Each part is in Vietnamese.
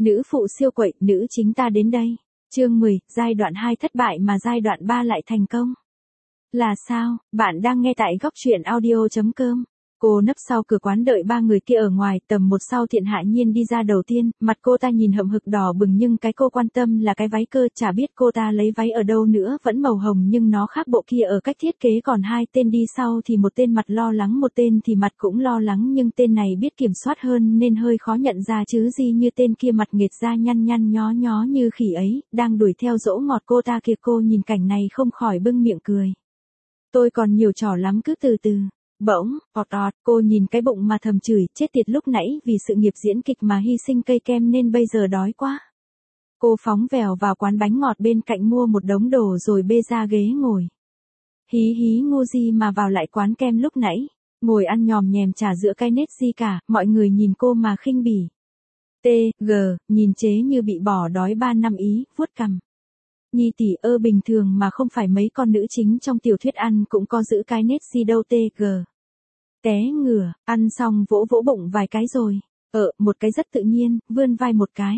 Nữ phụ siêu quậy, nữ chính ta đến đây. Chương 10, giai đoạn 2 thất bại mà giai đoạn 3 lại thành công. Là sao? Bạn đang nghe tại góc truyện audio.com. Cô nấp sau cửa quán đợi ba người kia ở ngoài, tầm một sau Thiện Hạ Nhiên đi ra đầu tiên, mặt cô ta nhìn hậm hực đỏ bừng nhưng cái cô quan tâm là cái váy cơ, chả biết cô ta lấy váy ở đâu nữa, vẫn màu hồng nhưng nó khác bộ kia ở cách thiết kế, còn hai tên đi sau thì một tên mặt lo lắng một tên thì mặt cũng lo lắng, nhưng tên này biết kiểm soát hơn nên hơi khó nhận ra chứ gì như tên kia mặt nghệt ra nhăn nhăn nhó nhó như khỉ ấy, đang đuổi theo dỗ ngọt cô ta kìa. Cô nhìn cảnh này không khỏi bưng miệng cười. Tôi còn nhiều trò lắm, cứ từ từ. Bỗng, cô nhìn cái bụng mà thầm chửi, chết tiệt, lúc nãy vì sự nghiệp diễn kịch mà hy sinh cây kem nên bây giờ đói quá. Cô phóng vèo vào quán bánh ngọt bên cạnh mua một đống đồ rồi bê ra ghế ngồi. Hí hí, ngu gì mà vào lại quán kem lúc nãy, ngồi ăn nhòm nhèm chả giữa cái nết gì cả, mọi người nhìn cô mà khinh bỉ. Nhìn chế như bị bỏ đói 3 năm ý, vuốt cằm. Nhi tỷ ơ, bình thường mà không phải mấy con nữ chính trong tiểu thuyết ăn cũng có giữ cái nết gì đâu. Té ngửa, ăn xong vỗ vỗ bụng vài cái rồi. Một cái rất tự nhiên, vươn vai một cái.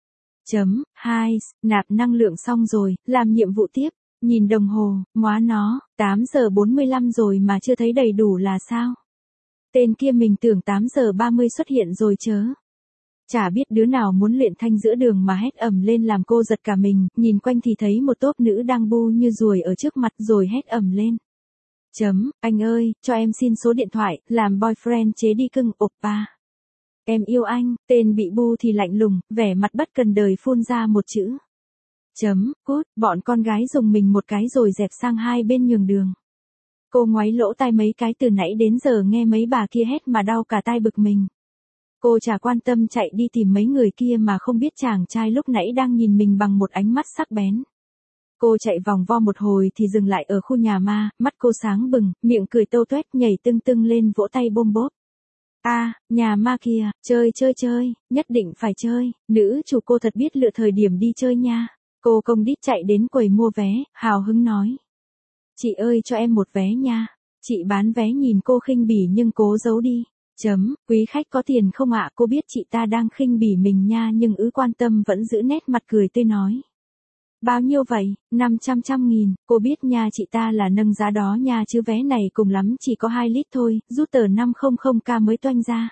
Nạp năng lượng xong rồi, làm nhiệm vụ tiếp. Nhìn đồng hồ, ngóa nó, 8 giờ 45 rồi mà chưa thấy đầy đủ là sao? Tên kia mình tưởng 8 giờ 30 xuất hiện rồi chớ. Chả biết đứa nào muốn luyện thanh giữa đường mà hét ầm lên làm cô giật cả mình, nhìn quanh thì thấy một tốp nữ đang bu như ruồi ở trước mặt rồi hét ầm lên. Anh ơi, cho em xin số điện thoại, làm boyfriend chế đi cưng, oppa. Em yêu anh, tên bị bu thì lạnh lùng, vẻ mặt bất cần đời phun ra một chữ. Cút, bọn con gái dùng mình một cái rồi dẹp sang hai bên nhường đường. Cô ngoáy lỗ tai mấy cái, từ nãy đến giờ nghe mấy bà kia hét mà đau cả tai bực mình. Cô chả quan tâm chạy đi tìm mấy người kia mà không biết chàng trai lúc nãy đang nhìn mình bằng một ánh mắt sắc bén. Cô chạy vòng vo một hồi thì dừng lại ở khu nhà ma, mắt cô sáng bừng, miệng cười tâu tuét, nhảy tưng tưng lên vỗ tay bôm bốp. Nhà ma kìa, chơi, nhất định phải chơi, nữ chủ cô thật biết lựa thời điểm đi chơi nha. Cô công đít chạy đến quầy mua vé, hào hứng nói. Chị ơi, cho em một vé nha. Chị bán vé nhìn cô khinh bỉ nhưng cố giấu đi. Quý khách có tiền không ạ? Cô biết chị ta đang khinh bỉ mình nha nhưng quan tâm vẫn giữ nét mặt cười tươi nói. Bao nhiêu vậy? 500.000, cô biết nha, chị ta là nâng giá đó nha chứ vé này cùng lắm chỉ có 2 lít thôi, rút tờ 500k mới toanh ra.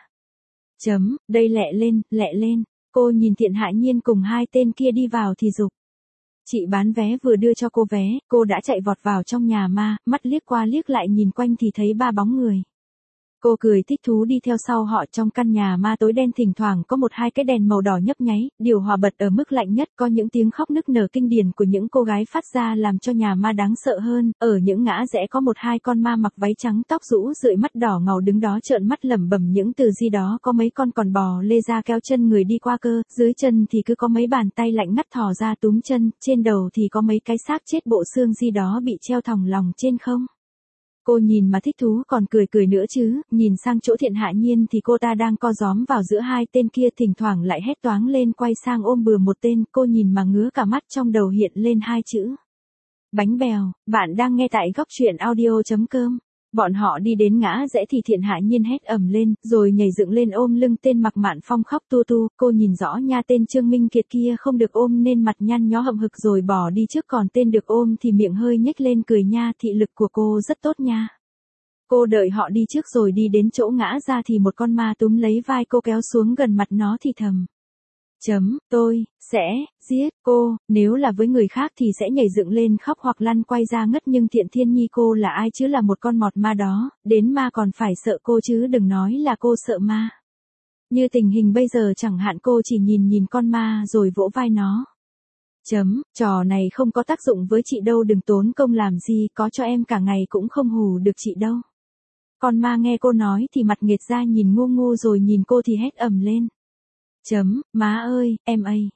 Đây lẹ lên, cô nhìn Thiện Hạ Nhiên cùng hai tên kia đi vào thì giục. Chị bán vé vừa đưa cho cô vé, cô đã chạy vọt vào trong nhà ma, mắt liếc qua liếc lại nhìn quanh thì thấy 3 bóng người. Cô cười thích thú đi theo sau họ. Trong căn nhà ma tối đen thỉnh thoảng có 1-2 cái đèn màu đỏ nhấp nháy, điều hòa bật ở mức lạnh nhất, có những tiếng khóc nức nở kinh điển của những cô gái phát ra làm cho nhà ma đáng sợ hơn. Ở những ngã rẽ có 1-2 con ma mặc váy trắng, tóc rũ rượi, mắt đỏ ngầu đứng đó trợn mắt lẩm bẩm những từ gì đó, có mấy con còn bò lê ra kéo chân người đi qua cơ, dưới chân thì cứ có mấy bàn tay lạnh ngắt thò ra túm chân, trên đầu thì có mấy cái xác chết bộ xương gì đó bị treo thòng lòng trên không. Cô nhìn mà thích thú còn cười nữa chứ, nhìn sang chỗ Thiện Hạ Nhiên thì cô ta đang co gióm vào giữa hai tên kia, thỉnh thoảng lại hét toáng lên quay sang ôm bừa một tên, cô nhìn mà ngứa cả mắt, trong đầu hiện lên 2 chữ. Bánh bèo. Bạn đang nghe tại góc truyện audio.com. Bọn họ đi đến ngã rẽ thì Thiện Hạ Nhiên hét ầm lên, rồi nhảy dựng lên ôm lưng tên mặc mạn phong khóc tu, cô nhìn rõ nha, tên Trương Minh Kiệt kia không được ôm nên mặt nhăn nhó hậm hực rồi bỏ đi trước, còn tên được ôm thì miệng hơi nhếch lên cười nha, thị lực của cô rất tốt nha. Cô đợi họ đi trước rồi đi đến chỗ ngã ra thì một con ma túm lấy vai cô kéo xuống gần mặt nó thì thầm. Tôi sẽ giết cô, nếu là với người khác thì sẽ nhảy dựng lên khóc hoặc lăn quay ra ngất, nhưng Thiện Thiên Nhi cô là ai chứ, là một con mọt ma đó, đến ma còn phải sợ cô chứ đừng nói là cô sợ ma. Như tình hình bây giờ chẳng hạn cô chỉ nhìn con ma rồi vỗ vai nó. Trò này không có tác dụng với chị đâu, đừng tốn công làm gì, có cho em cả ngày cũng không hù được chị đâu. Con ma nghe cô nói thì mặt nghệt ra nhìn ngu rồi nhìn cô thì hét ầm lên. Má ơi, em ơi.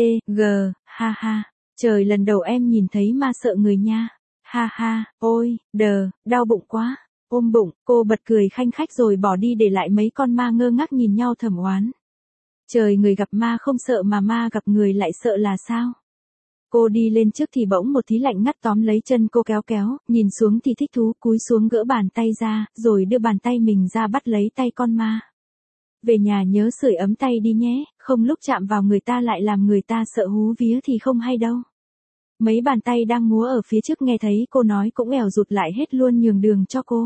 Ha. Trời, lần đầu em nhìn thấy ma sợ người nha. Ha, ôi, đau bụng quá. Ôm bụng, cô bật cười khanh khách rồi bỏ đi để lại mấy con ma ngơ ngác nhìn nhau thầm oán. Trời, người gặp ma không sợ mà ma gặp người lại sợ là sao? Cô đi lên trước thì bỗng một tí lạnh ngắt tóm lấy chân cô kéo, nhìn xuống thì thích thú cúi xuống gỡ bàn tay ra, rồi đưa bàn tay mình ra bắt lấy tay con ma. Về nhà nhớ sưởi ấm tay đi nhé, không lúc chạm vào người ta lại làm người ta sợ hú vía thì không hay đâu. Mấy bàn tay đang múa ở phía trước nghe thấy cô nói cũng ẻo rụt lại hết luôn nhường đường cho cô.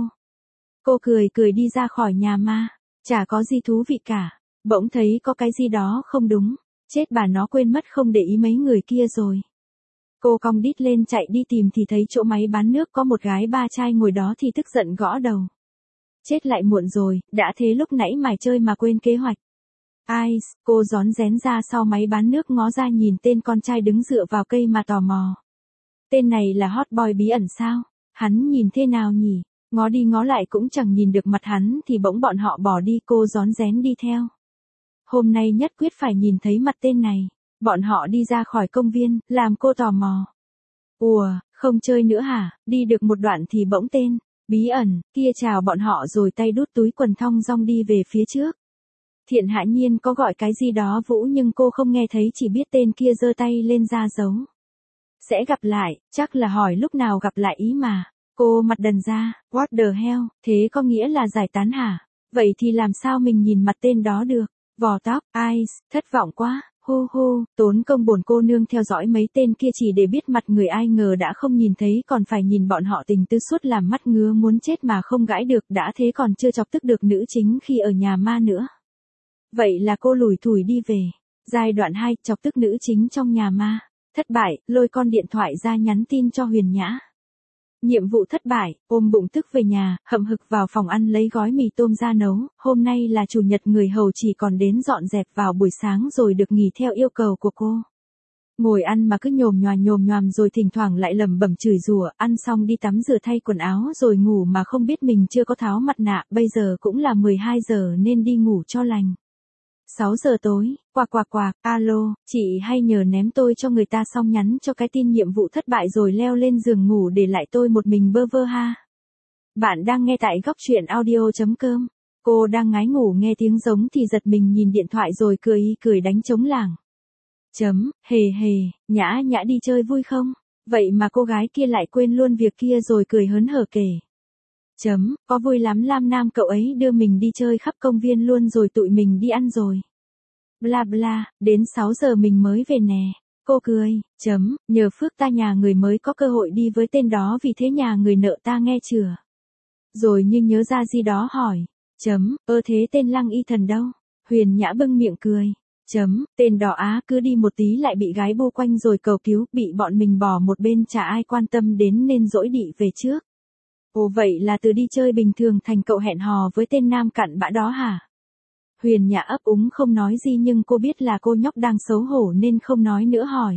Cô cười cười đi ra khỏi nhà ma, chả có gì thú vị cả, bỗng thấy có cái gì đó không đúng, chết bà nó quên mất không để ý mấy người kia rồi. Cô cong đít lên chạy đi tìm thì thấy chỗ máy bán nước có một gái ba trai ngồi đó thì tức giận gõ đầu. Chết lại muộn rồi, đã thế lúc nãy mải chơi mà quên kế hoạch. Ai, cô rón rén ra sau máy bán nước ngó ra nhìn tên con trai đứng dựa vào cây mà tò mò. Tên này là hot boy bí ẩn sao? Hắn nhìn thế nào nhỉ? Ngó đi ngó lại cũng chẳng nhìn được mặt hắn thì bỗng bọn họ bỏ đi, cô rón rén đi theo. Hôm nay nhất quyết phải nhìn thấy mặt tên này. Bọn họ đi ra khỏi công viên, làm cô tò mò. Ủa, không chơi nữa hả? Đi được một đoạn thì bỗng tên bí ẩn kia chào bọn họ rồi tay đút túi quần thong dong đi về phía trước. Thiện Hạ Nhiên có gọi cái gì đó Vũ nhưng cô không nghe thấy, chỉ biết tên kia giơ tay lên ra dấu. Sẽ gặp lại, chắc là hỏi lúc nào gặp lại ý mà. Cô mặt đần ra, what the hell, thế có nghĩa là giải tán hả? Vậy thì làm sao mình nhìn mặt tên đó được? Vò tóc, eyes, thất vọng quá, hu hu, tốn công bổn cô nương theo dõi mấy tên kia chỉ để biết mặt người, ai ngờ đã không nhìn thấy còn phải nhìn bọn họ tình tư suốt làm mắt ngứa muốn chết mà không gãi được, đã thế còn chưa chọc tức được nữ chính khi ở nhà ma nữa. Vậy là cô lủi thủi đi về. Giai đoạn 2, chọc tức nữ chính trong nhà ma. Thất bại, lôi con điện thoại ra nhắn tin cho Huyền Nhã. Nhiệm vụ thất bại, ôm bụng tức về nhà, hậm hực vào phòng ăn lấy gói mì tôm ra nấu. Hôm nay là chủ nhật, người hầu chỉ còn đến dọn dẹp vào buổi sáng rồi được nghỉ theo yêu cầu của cô. Ngồi ăn mà cứ nhồm nhoàm rồi thỉnh thoảng lại lẩm bẩm chửi rủa, ăn xong đi tắm rửa thay quần áo rồi ngủ mà không biết mình chưa có tháo mặt nạ, bây giờ cũng là 12 giờ nên đi ngủ cho lành. 6 giờ tối, quạc, alo, chị hay nhờ ném tôi cho người ta xong nhắn cho cái tin nhiệm vụ thất bại rồi leo lên giường ngủ để lại tôi một mình bơ vơ ha. Bạn đang nghe tại góc truyện audio.com. Cô đang ngái ngủ nghe tiếng giống thì giật mình nhìn điện thoại rồi cười đánh trống lảng. Hề, Nhã đi chơi vui không? Vậy mà cô gái kia lại quên luôn việc kia rồi cười hớn hở kể. Có vui lắm, Lam Nam cậu ấy đưa mình đi chơi khắp công viên luôn rồi tụi mình đi ăn rồi. Bla bla, đến 6 giờ mình mới về nè. Cô cười, nhờ phước ta nhà người mới có cơ hội đi với tên đó vì thế nhà người nợ ta nghe chưa? Rồi như nhớ ra gì đó hỏi. Thế tên Lăng Y Thần đâu? Huyền Nhã bưng miệng cười. Tên đỏ á cứ đi một tí lại bị gái bu quanh rồi cầu cứu, bị bọn mình bỏ một bên chả ai quan tâm đến nên dỗi đị về trước. Ồ, vậy là từ đi chơi bình thường thành cậu hẹn hò với tên nam cặn bã đó hả? Huyền Nhã ấp úng không nói gì nhưng cô biết là cô nhóc đang xấu hổ nên không nói nữa hỏi.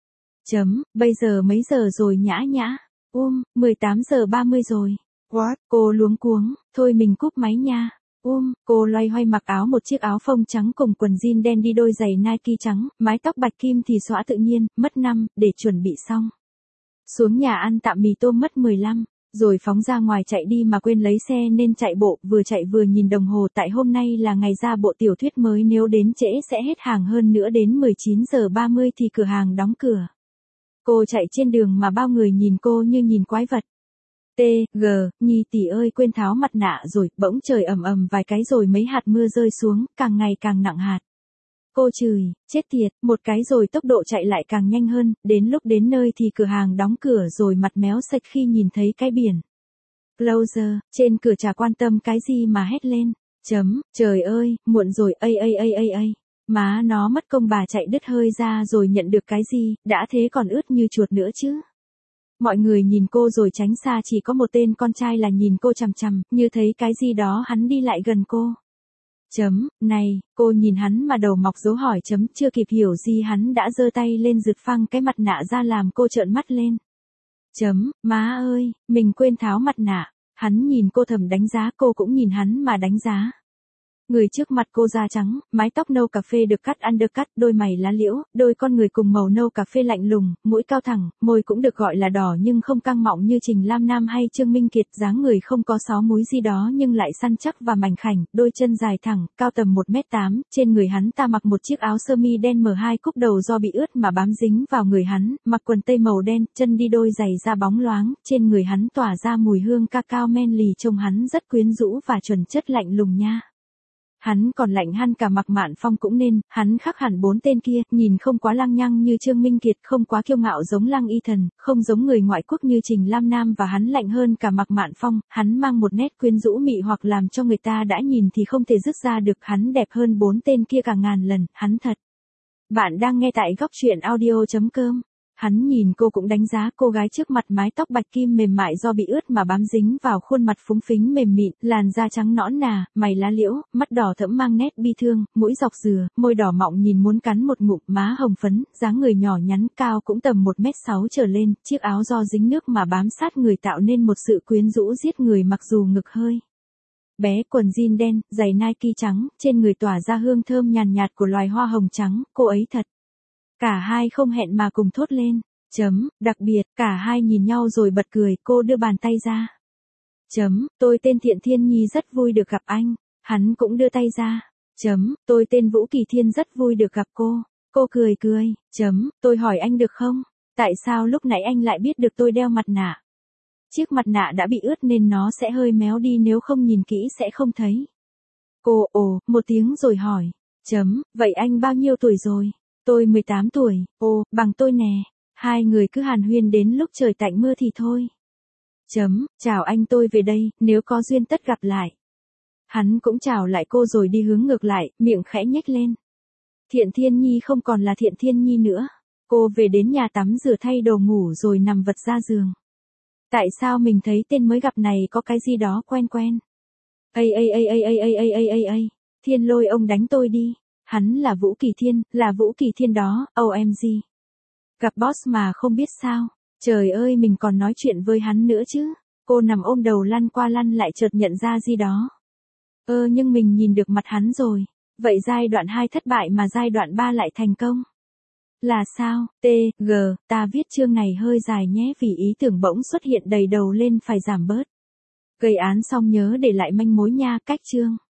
Bây giờ mấy giờ rồi Nhã? 18 giờ 30 rồi. What? Cô luống cuống, thôi mình cúp máy nha. Cô loay hoay mặc áo, một chiếc áo phông trắng cùng quần jean đen đi đôi giày Nike trắng, mái tóc bạch kim thì xõa tự nhiên, mất 5, để chuẩn bị xong. Xuống nhà ăn tạm mì tôm mất 15. Rồi phóng ra ngoài chạy đi mà quên lấy xe nên chạy bộ, vừa chạy vừa nhìn đồng hồ tại hôm nay là ngày ra bộ tiểu thuyết mới, nếu đến trễ sẽ hết hàng, hơn nữa đến 19 giờ 30 thì cửa hàng đóng cửa. Cô chạy trên đường mà bao người nhìn cô như nhìn quái vật. Nhi tỷ ơi, quên tháo mặt nạ rồi, bỗng trời ầm vài cái rồi mấy hạt mưa rơi xuống, càng ngày càng nặng hạt. Cô chửi, chết tiệt, một cái rồi tốc độ chạy lại càng nhanh hơn, đến lúc đến nơi thì cửa hàng đóng cửa rồi, mặt méo sạch khi nhìn thấy cái biển Closer trên cửa, chả quan tâm cái gì mà hét lên. Trời ơi, muộn rồi, ây. Má nó, mất công, bà chạy đứt hơi ra rồi nhận được cái gì, đã thế còn ướt như chuột nữa chứ. Mọi người nhìn cô rồi tránh xa, chỉ có một tên con trai là nhìn cô chằm, như thấy cái gì đó hắn đi lại gần cô. Này, cô nhìn hắn mà đầu mọc dấu hỏi. Chưa kịp hiểu gì hắn đã giơ tay lên giật phăng cái mặt nạ ra làm cô trợn mắt lên. Má ơi, mình quên tháo mặt nạ. Hắn nhìn cô thầm đánh giá, cô cũng nhìn hắn mà đánh giá. Người trước mặt cô da trắng, mái tóc nâu cà phê được cắt undercut, đôi mày lá liễu, đôi con người cùng màu nâu cà phê lạnh lùng, mũi cao thẳng, môi cũng được gọi là đỏ nhưng không căng mọng như Trình Lam Nam hay Trương Minh Kiệt, dáng người không có sáu múi gì đó nhưng lại săn chắc và mảnh khảnh, đôi chân dài thẳng, cao tầm 1m8, trên người hắn ta mặc một chiếc áo sơ mi đen M2 cúc đầu do bị ướt mà bám dính vào người hắn, mặc quần tây màu đen, chân đi đôi giày da bóng loáng, trên người hắn tỏa ra mùi hương cacao men lì, trông hắn rất quyến rũ và chuẩn chất lạnh lùng nha. Hắn còn lạnh hơn cả Mạc Mạn Phong cũng nên, hắn khác hẳn 4 tên kia, nhìn không quá lăng nhăng như Trương Minh Kiệt, không quá kiêu ngạo giống Lăng Y Thần, không giống người ngoại quốc như Trình Lam Nam và hắn lạnh hơn cả Mạc Mạn Phong, hắn mang một nét quyến rũ mị hoặc làm cho người ta đã nhìn thì không thể dứt ra được, hắn đẹp hơn 4 tên kia cả ngàn lần, hắn thật. Bạn đang nghe tại góc truyện audio.com. Hắn nhìn cô cũng đánh giá cô gái trước mặt, mái tóc bạch kim mềm mại do bị ướt mà bám dính vào khuôn mặt phúng phính mềm mịn, làn da trắng nõn nà, mày lá liễu, mắt đỏ thẫm mang nét bi thương, mũi dọc dừa, môi đỏ mọng nhìn muốn cắn một ngụm, má hồng phấn, dáng người nhỏ nhắn, cao cũng tầm 1m6 trở lên, chiếc áo do dính nước mà bám sát người tạo nên một sự quyến rũ giết người mặc dù ngực hơi bé, quần jean đen, giày Nike trắng, trên người tỏa ra hương thơm nhàn nhạt của loài hoa hồng trắng, cô ấy thật. Cả hai không hẹn mà cùng thốt lên. Đặc biệt, cả hai nhìn nhau rồi bật cười, cô đưa bàn tay ra. Tôi tên Thiện Thiên Nhi rất vui được gặp anh. Hắn cũng đưa tay ra. Tôi tên Vũ Kỳ Thiên rất vui được gặp cô. Cô cười cười. Tôi hỏi anh được không? Tại sao lúc nãy anh lại biết được tôi đeo mặt nạ? Chiếc mặt nạ đã bị ướt nên nó sẽ hơi méo đi, nếu không nhìn kỹ sẽ không thấy. Cô một tiếng rồi hỏi. Vậy anh bao nhiêu tuổi rồi? Tôi 18 tuổi, bằng tôi nè. Hai người cứ hàn huyên đến lúc trời tạnh mưa thì thôi. Chào anh, tôi về đây, nếu có duyên tất gặp lại. Hắn cũng chào lại cô rồi đi hướng ngược lại, miệng khẽ nhếch lên. Thiện Thiên Nhi không còn là Thiện Thiên Nhi nữa. Cô về đến nhà tắm rửa thay đồ ngủ rồi nằm vật ra giường. Tại sao mình thấy tên mới gặp này có cái gì đó quen quen? Thiên Lôi, ông đánh tôi đi. Hắn là Vũ Kỳ Thiên, là Vũ Kỳ Thiên đó, OMG. Gặp boss mà không biết sao. Trời ơi, mình còn nói chuyện với hắn nữa chứ. Cô nằm ôm đầu lăn qua lăn lại chợt nhận ra gì đó. Nhưng mình nhìn được mặt hắn rồi. Vậy giai đoạn 2 thất bại mà giai đoạn 3 lại thành công. Là sao? Ta viết chương này hơi dài nhé vì ý tưởng bỗng xuất hiện đầy đầu lên phải giảm bớt. Gây án xong nhớ để lại manh mối nha, cách chương.